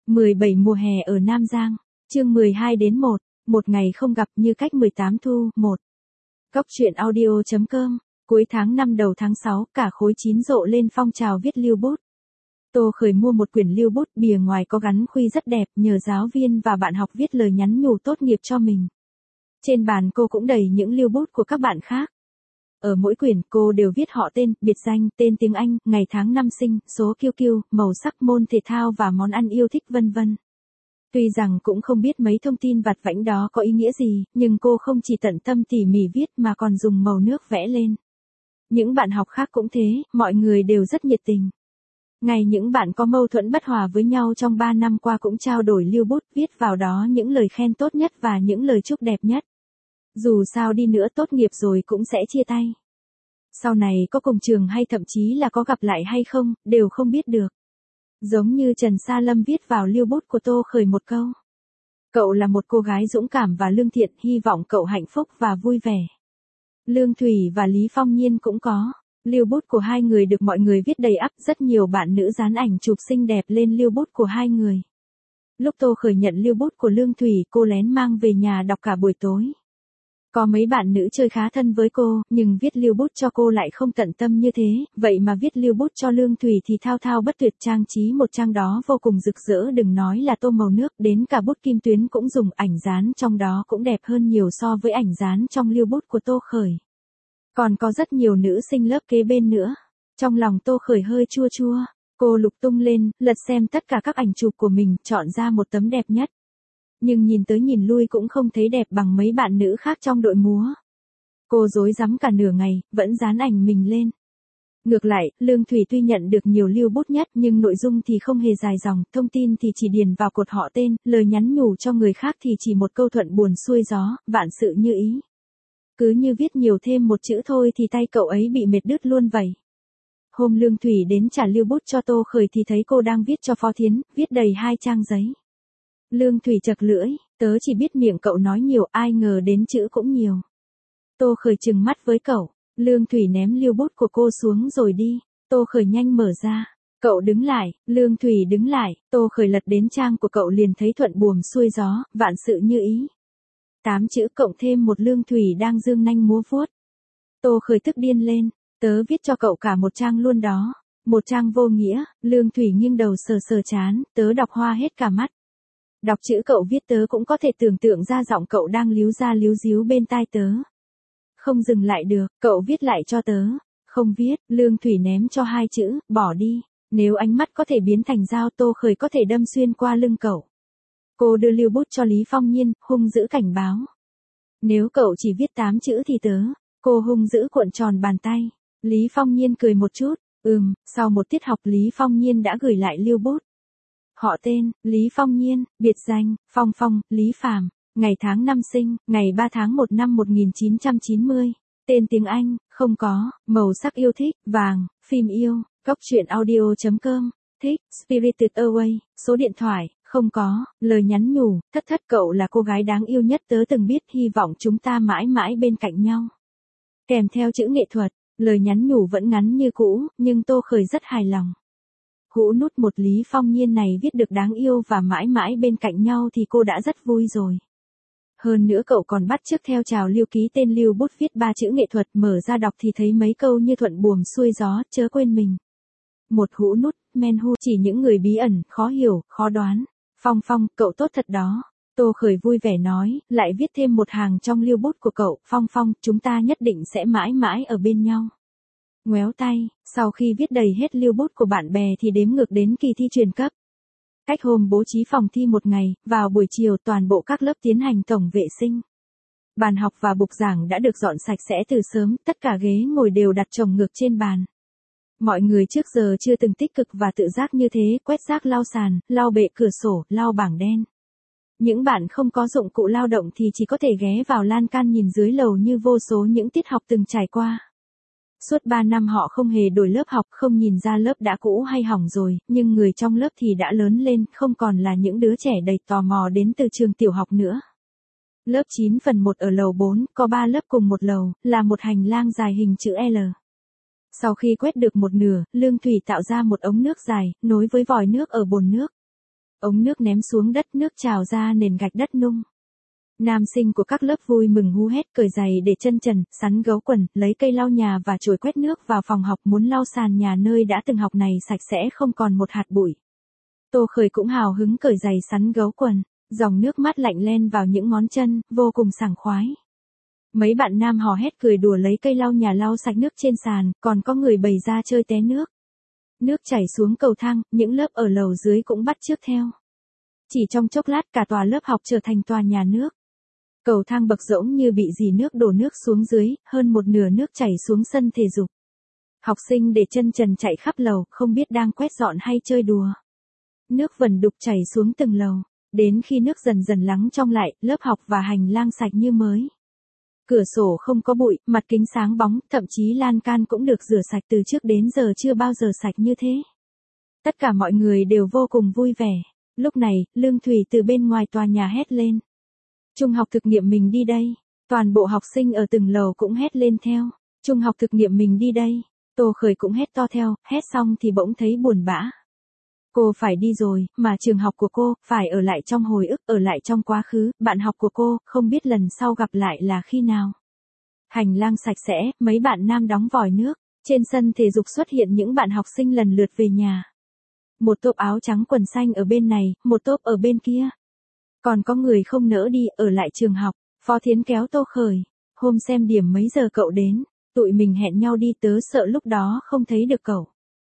17 mùa hè ở Nam Giang, chương 12 đến 1, một ngày không gặp như cách 18 thu, 1. Góc truyện audio.com, cuối tháng 5 đầu tháng 6, cả khối 9 rộ lên phong trào viết lưu bút. Tô Khởi mua một quyển lưu bút, bìa ngoài có gắn khuy rất đẹp, nhờ giáo viên và bạn học viết lời nhắn nhủ tốt nghiệp cho mình. Trên bàn cô cũng đầy những lưu bút của các bạn khác. Ở mỗi quyển cô đều viết họ tên, biệt danh, tên tiếng Anh, ngày tháng năm sinh, số QQ, màu sắc, môn thể thao và món ăn yêu thích vân vân. Tuy rằng cũng không biết mấy thông tin vặt vãnh đó có ý nghĩa gì, nhưng cô không chỉ tận tâm tỉ mỉ viết mà còn dùng màu nước vẽ lên. Những bạn học khác cũng thế, mọi người đều rất nhiệt tình. Ngay những bạn có mâu thuẫn bất hòa với nhau trong 3 năm qua cũng trao đổi lưu bút, viết vào đó những lời khen tốt nhất và những lời chúc đẹp nhất. Dù sao đi nữa tốt nghiệp rồi cũng sẽ chia tay. Sau này có cùng trường hay thậm chí là có gặp lại hay không, đều không biết được. Giống như Trần Sa Lâm viết vào lưu bút của Tô Khởi một câu. Cậu là một cô gái dũng cảm và lương thiện, hy vọng cậu hạnh phúc và vui vẻ. Lương Thủy và Lý Phong Nhiên cũng có. Lưu bút của hai người được mọi người viết đầy ắp, rất nhiều bạn nữ dán ảnh chụp xinh đẹp lên lưu bút của hai người. Lúc Tô Khởi nhận lưu bút của Lương Thủy, cô lén mang về nhà đọc cả buổi tối. Có mấy bạn nữ chơi khá thân với cô, nhưng viết lưu bút cho cô lại không tận tâm như thế, vậy mà viết lưu bút cho Lương Thủy thì thao thao bất tuyệt, trang trí một trang đó vô cùng rực rỡ, đừng nói là tô màu nước, đến cả bút kim tuyến cũng dùng, ảnh dán trong đó cũng đẹp hơn nhiều so với ảnh dán trong lưu bút của Tô Khởi. Còn có rất nhiều nữ sinh lớp kế bên nữa. Trong lòng Tô Khởi hơi chua chua, cô lục tung lên, lật xem tất cả các ảnh chụp của mình, chọn ra một tấm đẹp nhất. Nhưng nhìn tới nhìn lui cũng không thấy đẹp bằng mấy bạn nữ khác trong đội múa. Cô rối rắm cả nửa ngày, vẫn dán ảnh mình lên. Ngược lại, Lương Thủy tuy nhận được nhiều lưu bút nhất nhưng nội dung thì không hề dài dòng, thông tin thì chỉ điền vào cột họ tên, lời nhắn nhủ cho người khác thì chỉ một câu thuận buồm xuôi gió, vạn sự như ý. Cứ như viết nhiều thêm một chữ thôi thì tay cậu ấy bị mệt đứt luôn vậy. Hôm Lương Thủy đến trả lưu bút cho Tô Khởi thì thấy cô đang viết cho Phó Thiến, viết đầy 2 trang giấy. Lương Thủy chật lưỡi, tớ chỉ biết miệng cậu nói nhiều, ai ngờ đến chữ cũng nhiều. Tô Khởi trừng mắt với cậu, Lương Thủy ném lưu bút của cô xuống rồi đi. Tô Khởi nhanh mở ra, cậu đứng lại, Lương Thủy đứng lại, Tô Khởi lật đến trang của cậu liền thấy thuận buồm xuôi gió, vạn sự như ý. 8 chữ cộng thêm một Lương Thủy đang dương nanh múa vuốt. Tô Khởi tức điên lên, tớ viết cho cậu cả một trang luôn đó. Một trang vô nghĩa, Lương Thủy nghiêng đầu sờ sờ trán, tớ đọc hoa hết cả mắt. Đọc chữ cậu viết tớ cũng có thể tưởng tượng ra giọng cậu đang líu ra líu díu bên tai tớ. Không dừng lại được, cậu viết lại cho tớ. Không viết, Lương Thủy ném cho 2 chữ, bỏ đi. Nếu ánh mắt có thể biến thành dao, Tô Khởi có thể đâm xuyên qua lưng cậu. Cô đưa lưu bút cho Lý Phong Nhiên, hung dữ cảnh báo. Nếu cậu chỉ viết 8 chữ thì tớ. Cô hung dữ cuộn tròn bàn tay. Lý Phong Nhiên cười một chút, sau một tiết học Lý Phong Nhiên đã gửi lại lưu bút. Họ tên, Lý Phong Nhiên, biệt danh, Phong Phong, Lý Phàm, ngày tháng năm sinh, ngày 3 tháng 1 năm 1990, tên tiếng Anh, không có, màu sắc yêu thích, vàng, phim yêu, góc truyện audio.com, thích, Spirited Away, số điện thoại, không có, lời nhắn nhủ, thất thất cậu là cô gái đáng yêu nhất tớ từng biết, hy vọng chúng ta mãi mãi bên cạnh nhau. Kèm theo chữ nghệ thuật, lời nhắn nhủ vẫn ngắn như cũ, nhưng Tô Khởi rất hài lòng. Hũ nút một Lý Phong Nhiên này viết được đáng yêu và mãi mãi bên cạnh nhau thì cô đã rất vui rồi. Hơn nữa cậu còn bắt chước theo trào lưu ký tên lưu bút viết 3 chữ nghệ thuật, mở ra đọc thì thấy mấy câu như thuận buồm xuôi gió, chớ quên mình. Một hũ nút, men hu chỉ những người bí ẩn, khó hiểu, khó đoán. Phong Phong, cậu tốt thật đó. Tô Khởi vui vẻ nói, lại viết thêm một hàng trong lưu bút của cậu, Phong Phong, chúng ta nhất định sẽ mãi mãi ở bên nhau. Ngoéo tay, sau khi viết đầy hết lưu bút của bạn bè thì đếm ngược đến kỳ thi truyền cấp. Cách hôm bố trí phòng thi một ngày, vào buổi chiều toàn bộ các lớp tiến hành tổng vệ sinh. Bàn học và bục giảng đã được dọn sạch sẽ từ sớm, tất cả ghế ngồi đều đặt chồng ngược trên bàn. Mọi người trước giờ chưa từng tích cực và tự giác như thế, quét rác, lau sàn, lau bệ cửa sổ, lau bảng đen. Những bạn không có dụng cụ lao động thì chỉ có thể ghé vào lan can nhìn dưới lầu như vô số những tiết học từng trải qua. Suốt 3 năm họ không hề đổi lớp học, không nhìn ra lớp đã cũ hay hỏng rồi, nhưng người trong lớp thì đã lớn lên, không còn là những đứa trẻ đầy tò mò đến từ trường tiểu học nữa. Lớp 9/1 ở lầu 4, có 3 lớp cùng một lầu, là một hành lang dài hình chữ L. Sau khi quét được một nửa, Lương Thủy tạo ra một ống nước dài, nối với vòi nước ở bồn nước. ống nước ném xuống đất, nước trào ra nền gạch đất nung. Nam sinh của các lớp vui mừng hú hét, cởi giày để chân trần, sắn gấu quần, lấy cây lau nhà và chổi quét nước vào phòng học, muốn lau sàn nhà nơi đã từng học này sạch sẽ không còn một hạt bụi. Tô Khởi cũng hào hứng cởi giày sắn gấu quần, dòng nước mát lạnh len vào những ngón chân, vô cùng sảng khoái. Mấy bạn nam hò hét cười đùa lấy cây lau nhà lau sạch nước trên sàn, còn có người bày ra chơi té nước. Nước chảy xuống cầu thang, những lớp ở lầu dưới cũng bắt chước theo. Chỉ trong chốc lát cả tòa lớp học trở thành tòa nhà nước. Cầu thang bậc rỗng như bị dì nước đổ nước xuống dưới, hơn một nửa nước chảy xuống sân thể dục. Học sinh để chân trần chạy khắp lầu, không biết đang quét dọn hay chơi đùa. Nước vẩn đục chảy xuống từng lầu, đến khi nước dần dần lắng trong lại, lớp học và hành lang sạch như mới. Cửa sổ không có bụi, mặt kính sáng bóng, thậm chí lan can cũng được rửa sạch, từ trước đến giờ chưa bao giờ sạch như thế. Tất cả mọi người đều vô cùng vui vẻ. Lúc này, Lương Thủy từ bên ngoài tòa nhà hét lên. Trung học thực nghiệm mình đi đây. Toàn bộ học sinh ở từng lầu cũng hét lên theo. Trung học thực nghiệm mình đi đây. Tô Khởi cũng hét to theo, hét xong thì bỗng thấy buồn bã. Cô phải đi rồi, mà trường học của cô, phải ở lại trong hồi ức, ở lại trong quá khứ, bạn học của cô, không biết lần sau gặp lại là khi nào. Hành lang sạch sẽ, mấy bạn nam đóng vòi nước, trên sân thể dục xuất hiện những bạn học sinh lần lượt về nhà. Một tốp áo trắng quần xanh ở bên này, một tốp ở bên kia. Còn có người không nỡ đi, ở lại trường học. Phó Thiến kéo Tô Khởi. Hôm xem điểm mấy giờ cậu đến? Tụi mình hẹn nhau đi, tớ sợ lúc đó không thấy được cậu.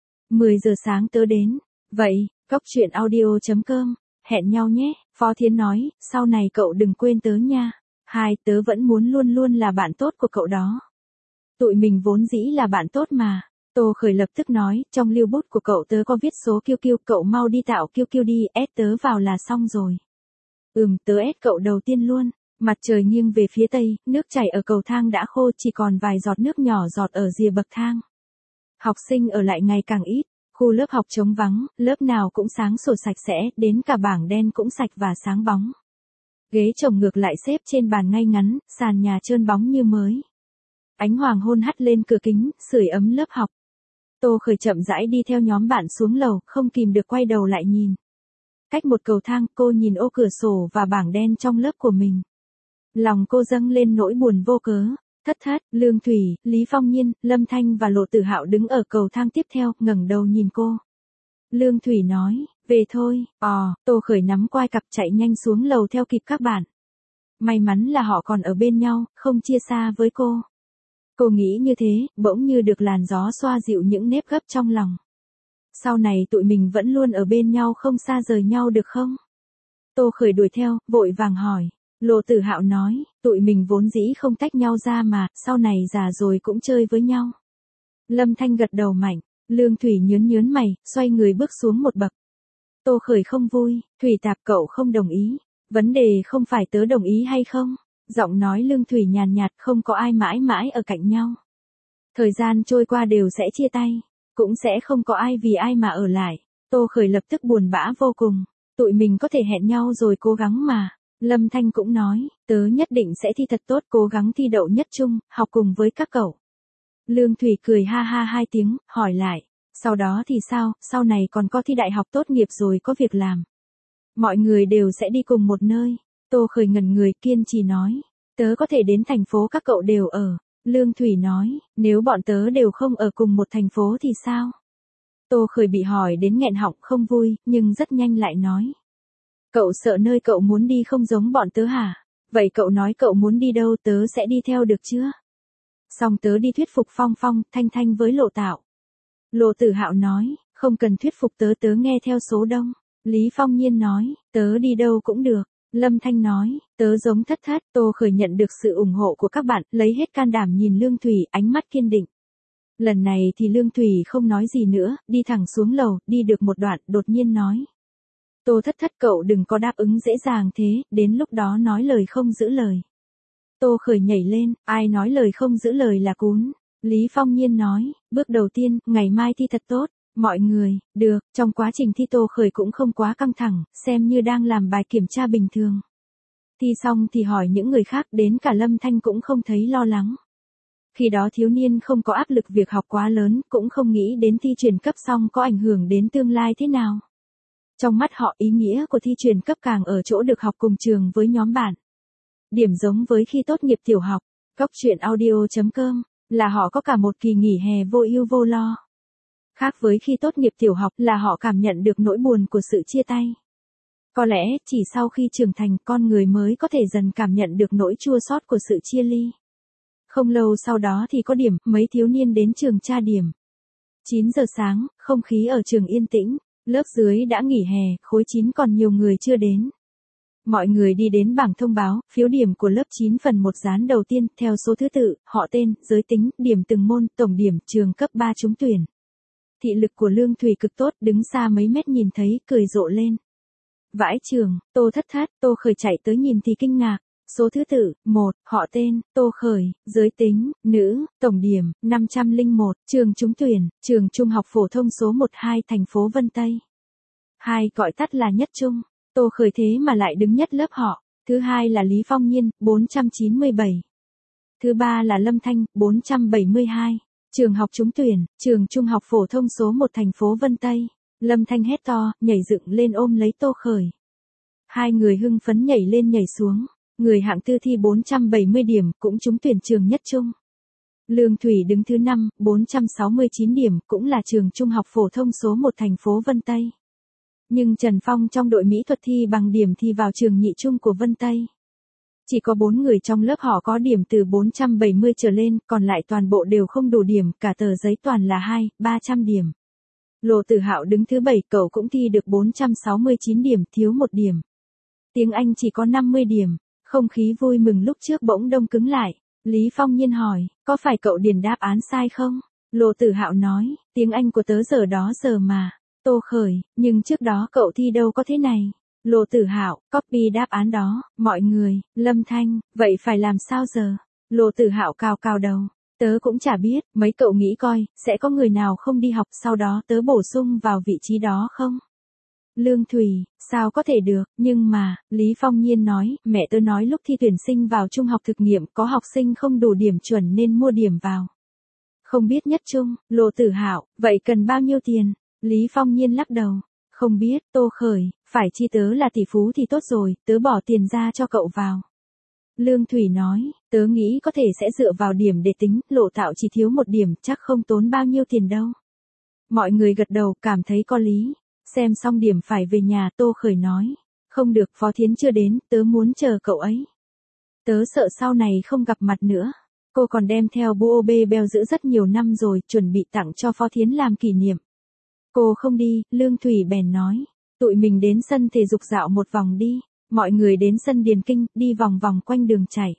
10 giờ sáng tớ đến. Vậy, coctruyện.audio.com, hẹn nhau nhé. Phó Thiến nói, sau này cậu đừng quên tớ nha. Tớ vẫn muốn luôn luôn là bạn tốt của cậu đó. Tụi mình vốn dĩ là bạn tốt mà. Tô Khởi lập tức nói, trong lưu bút của cậu tớ có viết số QQ, cậu mau đi tạo QQ đi, ép tớ vào là xong rồi. Tớ ép cậu đầu tiên luôn. Mặt trời nghiêng về phía tây, nước chảy ở cầu thang đã khô, chỉ còn vài giọt nước nhỏ giọt ở rìa bậc thang. Học sinh ở lại ngày càng ít, khu lớp học trống vắng, lớp nào cũng sáng sủa sạch sẽ, đến cả bảng đen cũng sạch và sáng bóng. Ghế chồng ngược lại xếp trên bàn ngay ngắn, sàn nhà trơn bóng như mới. Ánh hoàng hôn hắt lên cửa kính, sưởi ấm lớp học. Tô Khởi chậm rãi đi theo nhóm bạn xuống lầu, không kìm được quay đầu lại nhìn. Cách một cầu thang, cô nhìn ô cửa sổ và bảng đen trong lớp của mình. Lòng cô dâng lên nỗi buồn vô cớ. Thất, Lương Thủy, Lý Phong Nhiên, Lâm Thanh và Lộ Tử Hạo đứng ở cầu thang tiếp theo, ngẩng đầu nhìn cô. Lương Thủy nói, về thôi. Tô Khởi nắm quai cặp chạy nhanh xuống lầu theo kịp các bạn. May mắn là họ còn ở bên nhau, không chia xa với cô. Cô nghĩ như thế, bỗng như được làn gió xoa dịu những nếp gấp trong lòng. Sau này tụi mình vẫn luôn ở bên nhau, không xa rời nhau được không? Tô Khởi đuổi theo, vội vàng hỏi. Lộ Tử Hạo nói, tụi mình vốn dĩ không tách nhau ra mà, sau này già rồi cũng chơi với nhau. Lâm Thanh gật đầu mạnh, Lương Thủy nhớn mày, xoay người bước xuống một bậc. Tô Khởi không vui, Thủy Tạp cậu không đồng ý. Vấn đề không phải tớ đồng ý hay không. Giọng nói Lương Thủy nhàn nhạt, không có ai mãi mãi ở cạnh nhau. Thời gian trôi qua đều sẽ chia tay, cũng sẽ không có ai vì ai mà ở lại. Tô Khởi lập tức buồn bã vô cùng. Tụi mình có thể hẹn nhau rồi cố gắng mà. Lâm Thanh cũng nói, tớ nhất định sẽ thi thật tốt, cố gắng thi đậu nhất trung, học cùng với các cậu. Lương Thủy cười ha ha 2 tiếng, hỏi lại, sau đó thì sao, sau này còn có thi đại học tốt nghiệp rồi có việc làm. Mọi người đều sẽ đi cùng một nơi. Tô Khởi ngẩn người, kiên trì nói, tớ có thể đến thành phố các cậu đều ở. Lương Thủy nói, nếu bọn tớ đều không ở cùng một thành phố thì sao? Tô Khởi bị hỏi đến nghẹn họng, không vui, nhưng rất nhanh lại nói. Cậu sợ nơi cậu muốn đi không giống bọn tớ hả? Vậy cậu nói cậu muốn đi đâu, tớ sẽ đi theo được chưa? Xong tớ đi thuyết phục Phong Phong, Thanh Thanh với Lộ Tạo. Lộ Tử Hạo nói, không cần thuyết phục tớ, tớ nghe theo số đông. Lý Phong Nhiên nói, tớ đi đâu cũng được. Lâm Thanh nói, tớ giống Thất. Tô Khởi nhận được sự ủng hộ của các bạn, lấy hết can đảm nhìn Lương Thủy, ánh mắt kiên định. Lần này thì Lương Thủy không nói gì nữa, đi thẳng xuống lầu, đi được một đoạn, đột nhiên nói. Tô Thất cậu đừng có đáp ứng dễ dàng thế, đến lúc đó nói lời không giữ lời. Tô Khởi nhảy lên, ai nói lời không giữ lời là cún. Lý Phong Nhiên nói, bước đầu tiên, ngày mai thi thật tốt. Mọi người, được, trong quá trình thi Tô Khởi cũng không quá căng thẳng, xem như đang làm bài kiểm tra bình thường. Thi xong thì hỏi những người khác, đến cả Lâm Thanh cũng không thấy lo lắng. Khi đó thiếu niên không có áp lực việc học quá lớn, cũng không nghĩ đến thi chuyển cấp xong có ảnh hưởng đến tương lai thế nào. Trong mắt họ ý nghĩa của thi chuyển cấp càng ở chỗ được học cùng trường với nhóm bạn. Điểm giống với khi tốt nghiệp tiểu học, Cóc truyện audio.com, là họ có cả một kỳ nghỉ hè vô ưu vô lo. Khác với khi tốt nghiệp tiểu học là họ cảm nhận được nỗi buồn của sự chia tay. Có lẽ chỉ sau khi trưởng thành con người mới có thể dần cảm nhận được nỗi chua xót của sự chia ly. Không lâu sau đó thì có điểm, mấy thiếu niên đến trường tra điểm. 9 giờ sáng, không khí ở trường yên tĩnh, lớp dưới đã nghỉ hè, khối 9 còn nhiều người chưa đến. Mọi người đi đến bảng thông báo, phiếu điểm của lớp 9 phần 1 dán đầu tiên, theo số thứ tự, họ tên, giới tính, điểm từng môn, tổng điểm, trường cấp 3 trúng tuyển. Thị lực của Lương Thủy cực tốt, đứng xa mấy mét nhìn thấy, cười rộ lên. Vãi trường, Tô Thất Thất, Tô Khởi chạy tới nhìn thì kinh ngạc. Số thứ tự, 1, họ tên, Tô Khởi, giới tính, nữ, tổng điểm, 501, trường trúng tuyển, trường trung học phổ thông số 12 thành phố Vân Tây. 2 gọi tắt là Nhất Trung, Tô Khởi thế mà lại đứng nhất lớp họ. Thứ hai là Lý Phong Nhiên, 497. Thứ ba là Lâm Thanh, 472. Trường học trúng tuyển, trường trung học phổ thông số 1 thành phố Vân Tây. Lâm Thanh hét to, nhảy dựng lên ôm lấy Tô Khởi. Hai người hưng phấn nhảy lên nhảy xuống. Người hạng tư thi 470 điểm, cũng trúng tuyển trường Nhất Trung. Lương Thủy đứng thứ 5, 469 điểm, cũng là trường trung học phổ thông số 1 thành phố Vân Tây. Nhưng Trần Phong trong đội mỹ thuật thi bằng điểm thi vào trường nhị trung của Vân Tây. Chỉ có 4 người trong lớp họ có điểm từ 470 trở lên, còn lại toàn bộ đều không đủ điểm, cả tờ giấy toàn là 300 điểm. Lô Tử Hạo đứng thứ 7, cậu cũng thi được 469 điểm, thiếu 1 điểm. Tiếng Anh chỉ có 50 điểm. Không khí vui mừng lúc trước bỗng đông cứng lại. Lý Phong Nhiên hỏi, có phải cậu điền đáp án sai không? Lô Tử Hạo nói, tiếng Anh của tớ giờ đó giờ mà. Tô Khởi, nhưng trước đó cậu thi đâu có thế này. Lô Tử Hạo, copy đáp án đó, mọi người. Lâm Thanh, vậy phải làm sao giờ? Lô Tử Hạo cào cào đầu, tớ cũng chả biết, mấy cậu nghĩ coi, sẽ có người nào không đi học sau đó tớ bổ sung vào vị trí đó không? Lương Thủy, sao có thể được, nhưng mà, Lý Phong Nhiên nói, mẹ tớ nói lúc thi tuyển sinh vào trung học thực nghiệm có học sinh không đủ điểm chuẩn nên mua điểm vào. Không biết Nhất Trung, Lô Tử Hạo, vậy cần bao nhiêu tiền? Lý Phong Nhiên lắc đầu, không biết, Tô Khởi, phải chi tớ là tỷ phú thì tốt rồi, tớ bỏ tiền ra cho cậu vào. Lương Thủy nói, tớ nghĩ có thể sẽ dựa vào điểm để tính, Lộ Tạo chỉ thiếu 1 điểm, chắc không tốn bao nhiêu tiền đâu. Mọi người gật đầu, cảm thấy có lý. Xem xong điểm phải về nhà, Tô Khởi nói. Không được, Phó Thiến chưa đến, tớ muốn chờ cậu ấy. Tớ sợ sau này không gặp mặt nữa. Cô còn đem theo Bob Bell giữ rất nhiều năm rồi, chuẩn bị tặng cho Phó Thiến làm kỷ niệm. Cô không đi, Lương Thủy bèn nói. Tụi mình đến sân thể dục dạo một vòng đi. Mọi người đến sân Điền Kinh, đi vòng vòng quanh đường chảy.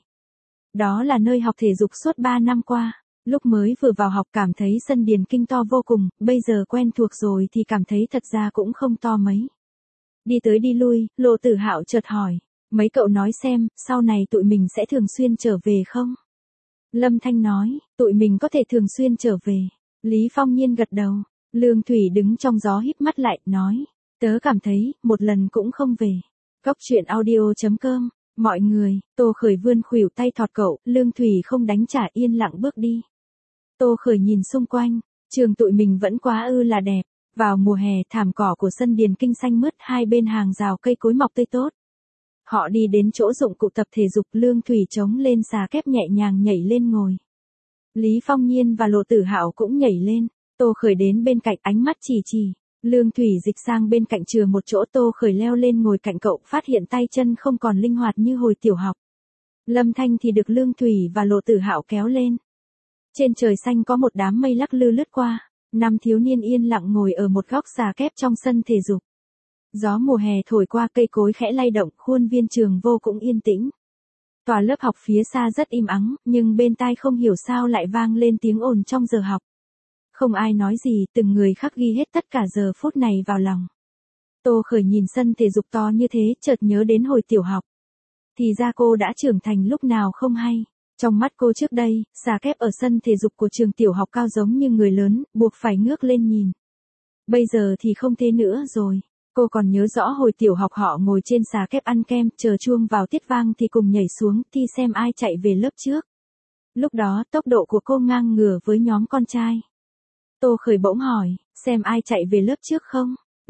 Đó là nơi học thể dục suốt 3 năm qua. Lúc mới vừa vào học cảm thấy sân Điền Kinh to vô cùng, bây giờ quen thuộc rồi thì cảm thấy thật ra cũng không to mấy. Đi tới đi lui, Lô Tử Hạo chợt hỏi, mấy cậu nói xem, sau này tụi mình sẽ thường xuyên trở về không? Lâm Thanh nói, tụi mình có thể thường xuyên trở về. Lý Phong Nhiên gật đầu, Lương Thủy đứng trong gió híp mắt lại, nói, tớ cảm thấy, một lần cũng không về. Cóc truyện audio.com, mọi người, Tô Khởi vươn khuỷu tay thọt cậu, Lương Thủy không đánh trả yên lặng bước đi. Tô Khởi nhìn xung quanh, trường tụi mình vẫn quá là đẹp. Vào mùa hè thảm cỏ của sân Điền Kinh xanh mướt, hai bên hàng rào cây cối mọc tươi tốt. Họ đi đến chỗ dụng cụ tập thể dục, Lương Thủy chống lên xà kép nhẹ nhàng nhảy lên ngồi. Lý Phong Nhiên và Lộ Tử Hạo cũng nhảy lên, Tô Khởi đến bên cạnh ánh mắt chỉ. Lương Thủy dịch sang bên cạnh chừa một chỗ, Tô Khởi leo lên ngồi cạnh cậu, phát hiện tay chân không còn linh hoạt như hồi tiểu học. Lâm Thanh thì được Lương Thủy và Lộ Tử Hạo kéo lên. Trên trời xanh có một đám mây lắc lư lướt qua, 5 thiếu niên yên lặng ngồi ở một góc xà kép trong sân thể dục. Gió mùa hè thổi qua, cây cối khẽ lay động, khuôn viên trường vô cùng yên tĩnh. Tòa lớp học phía xa rất im ắng, nhưng bên tai không hiểu sao lại vang lên tiếng ồn trong giờ học. Không ai nói gì, từng người khắc ghi hết tất cả giờ phút này vào lòng. Tô Khởi nhìn sân thể dục to như thế, chợt nhớ đến hồi tiểu học. Thì ra cô đã trưởng thành lúc nào không hay. Trong mắt cô trước đây, xà kép ở sân thể dục của trường tiểu học cao giống như người lớn, buộc phải ngước lên nhìn. Bây giờ thì không thế nữa rồi. Cô còn nhớ rõ hồi tiểu học họ ngồi trên xà kép ăn kem, chờ chuông vào tiết vang thì cùng nhảy xuống, thi xem ai chạy về lớp trước. Lúc đó tốc độ của cô ngang ngửa với nhóm con trai. Tô Khởi bỗng hỏi, xem ai chạy về lớp trước không?